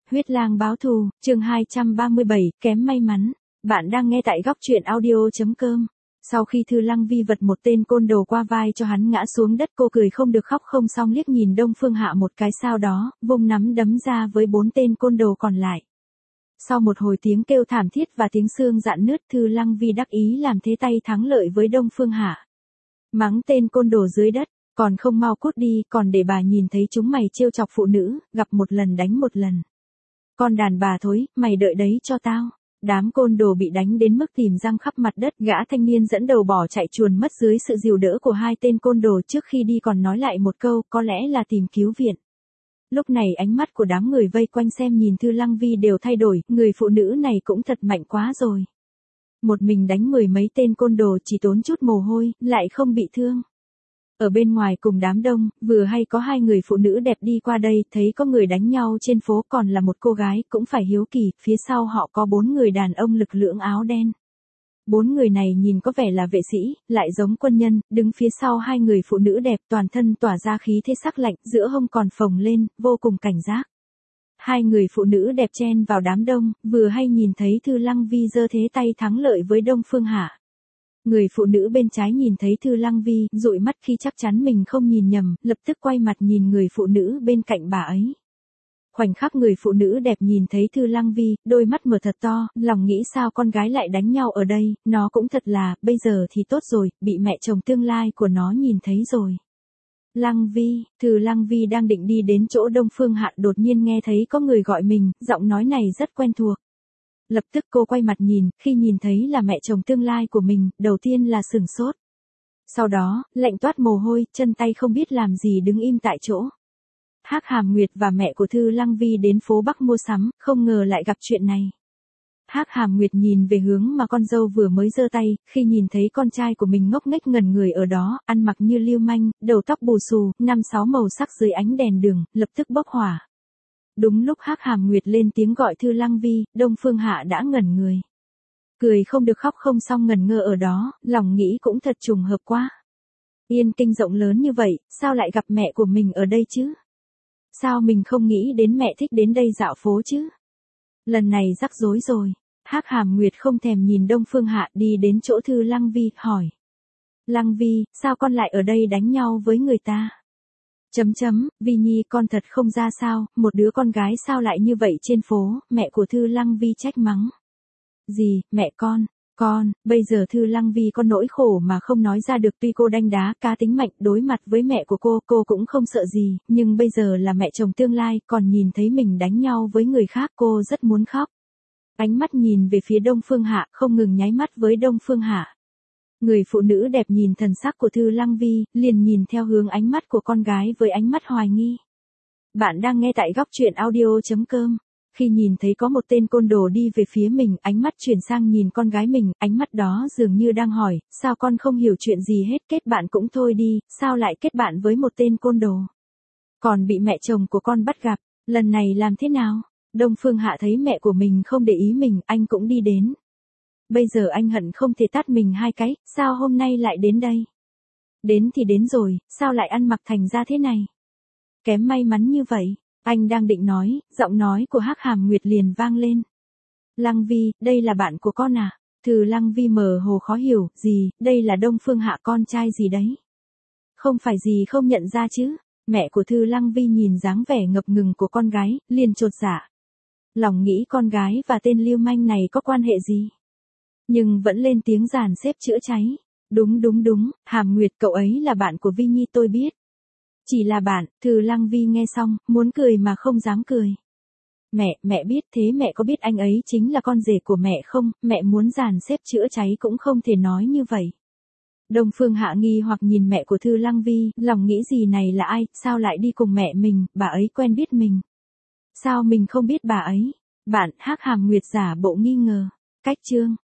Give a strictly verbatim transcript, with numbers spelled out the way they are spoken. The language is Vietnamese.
Huyết lang báo thù, chương hai trăm ba mươi bảy, kém may mắn. Bạn đang nghe tại góc truyện audio.com. Sau khi Thư Lăng Vi vật một tên côn đồ qua vai cho hắn ngã xuống đất, cô cười không được khóc không xong liếc nhìn Đông Phương Hạ một cái, sau đó vung nắm đấm ra với bốn tên côn đồ còn lại. Sau một hồi tiếng kêu thảm thiết và tiếng xương rạn nứt, Thư Lăng Vi đắc ý làm thế tay thắng lợi với Đông Phương Hạ. Mắng tên côn đồ dưới đất, còn không mau cút đi, còn để bà nhìn thấy chúng mày trêu chọc phụ nữ, gặp một lần đánh một lần. Con đàn bà thối, mày đợi đấy cho tao. Đám côn đồ bị đánh đến mức tìm răng khắp mặt đất, gã thanh niên dẫn đầu bỏ chạy chuồn mất dưới sự dìu đỡ của hai tên côn đồ, trước khi đi còn nói lại một câu, có lẽ là tìm cứu viện. Lúc này ánh mắt của đám người vây quanh xem nhìn Thư Lăng Vi đều thay đổi, người phụ nữ này cũng thật mạnh quá rồi. Một mình đánh mười mấy tên côn đồ chỉ tốn chút mồ hôi, lại không bị thương. Ở bên ngoài cùng đám đông, vừa hay có hai người phụ nữ đẹp đi qua đây, thấy có người đánh nhau trên phố, còn là một cô gái, cũng phải hiếu kỳ, phía sau họ có bốn người đàn ông lực lưỡng áo đen. Bốn người này nhìn có vẻ là vệ sĩ, lại giống quân nhân, đứng phía sau hai người phụ nữ đẹp, toàn thân tỏa ra khí thế sắc lạnh, giữa hông còn phồng lên, vô cùng cảnh giác. Hai người phụ nữ đẹp chen vào đám đông, vừa hay nhìn thấy Thư Lăng Vi giơ thế tay thắng lợi với Đông Phương Hạ. Người phụ nữ bên trái nhìn thấy Thư Lăng Vi, dụi mắt khi chắc chắn mình không nhìn nhầm, lập tức quay mặt nhìn người phụ nữ bên cạnh bà ấy. Khoảnh khắc người phụ nữ đẹp nhìn thấy Thư Lăng Vi, đôi mắt mở thật to, lòng nghĩ sao con gái lại đánh nhau ở đây, nó cũng thật là, bây giờ thì tốt rồi, bị mẹ chồng tương lai của nó nhìn thấy rồi. Lăng Vi, Thư Lăng Vi đang định đi đến chỗ Đông Phương Hạ, đột nhiên nghe thấy có người gọi mình, giọng nói này rất quen thuộc. Lập tức cô quay mặt nhìn, khi nhìn thấy là mẹ chồng tương lai của mình, đầu tiên là sửng sốt. Sau đó, lạnh toát mồ hôi, chân tay không biết làm gì đứng im tại chỗ. Hắc Hàm Nguyệt và mẹ của Thư Lăng Vi đến phố Bắc mua sắm, không ngờ lại gặp chuyện này. Hắc Hàm Nguyệt nhìn về hướng mà con dâu vừa mới giơ tay, khi nhìn thấy con trai của mình ngốc nghếch ngẩn người ở đó, ăn mặc như lưu manh, đầu tóc bù xù, năm sáu màu sắc dưới ánh đèn đường, lập tức bốc hỏa. Đúng lúc Hắc Hàm Nguyệt lên tiếng gọi Thư Lăng Vi, Đông Phương Hạ đã ngẩn người. Cười không được khóc không xong ngẩn ngơ ở đó, lòng nghĩ cũng thật trùng hợp quá. Yên Kinh rộng lớn như vậy, sao lại gặp mẹ của mình ở đây chứ? Sao mình không nghĩ đến mẹ thích đến đây dạo phố chứ? Lần này rắc rối rồi. Hắc Hàm Nguyệt không thèm nhìn Đông Phương Hạ, đi đến chỗ Thư Lăng Vi, hỏi. Lăng Vi, sao con lại ở đây đánh nhau với người ta? Chấm chấm, Vi Nhi con thật không ra sao, một đứa con gái sao lại như vậy trên phố, mẹ của Thư Lăng Vi trách mắng. Gì, mẹ con, con, bây giờ Thư Lăng Vi có nỗi khổ mà không nói ra được, tuy cô đanh đá, cá tính mạnh, đối mặt với mẹ của cô, cô cũng không sợ gì, nhưng bây giờ là mẹ chồng tương lai, còn nhìn thấy mình đánh nhau với người khác, cô rất muốn khóc. Ánh mắt nhìn về phía Đông Phương Hạ, không ngừng nháy mắt với Đông Phương Hạ. Người phụ nữ đẹp nhìn thần sắc của Thư Lăng Vi, liền nhìn theo hướng ánh mắt của con gái với ánh mắt hoài nghi. Bạn đang nghe tại góc truyện audio.com. Khi nhìn thấy có một tên côn đồ đi về phía mình, ánh mắt chuyển sang nhìn con gái mình, ánh mắt đó dường như đang hỏi, sao con không hiểu chuyện gì hết, kết bạn cũng thôi đi, sao lại kết bạn với một tên côn đồ? Còn bị mẹ chồng của con bắt gặp, lần này làm thế nào? Đông Phương Hạ thấy mẹ của mình không để ý mình, anh cũng đi đến. Bây giờ anh hận không thể tát mình hai cái, sao hôm nay lại đến đây? Đến thì đến rồi, sao lại ăn mặc thành ra thế này? Kém may mắn như vậy, anh đang định nói, giọng nói của Hắc Hàm Nguyệt liền vang lên. Lăng Vi, đây là bạn của con à? Thư Lăng Vi mờ hồ khó hiểu, gì, đây là Đông Phương Hạ con trai gì đấy? Không phải gì không nhận ra chứ? Mẹ của Thư Lăng Vi nhìn dáng vẻ ngập ngừng của con gái, liền chột dạ. Lòng nghĩ con gái và tên lưu manh này có quan hệ gì? Nhưng vẫn lên tiếng dàn xếp chữa cháy. Đúng đúng đúng, Hàm Nguyệt cậu ấy là bạn của Vi Nhi tôi biết. Chỉ là bạn, Thư Lăng Vi nghe xong, muốn cười mà không dám cười. Mẹ, mẹ biết thế mẹ có biết anh ấy chính là con rể của mẹ không, mẹ muốn dàn xếp chữa cháy cũng không thể nói như vậy. Đông Phương Hạ nghi hoặc nhìn mẹ của Thư Lăng Vi, lòng nghĩ gì này là ai, sao lại đi cùng mẹ mình, bà ấy quen biết mình. Sao mình không biết bà ấy? Bạn, Hắc Hàm Nguyệt giả bộ nghi ngờ. Cách chương.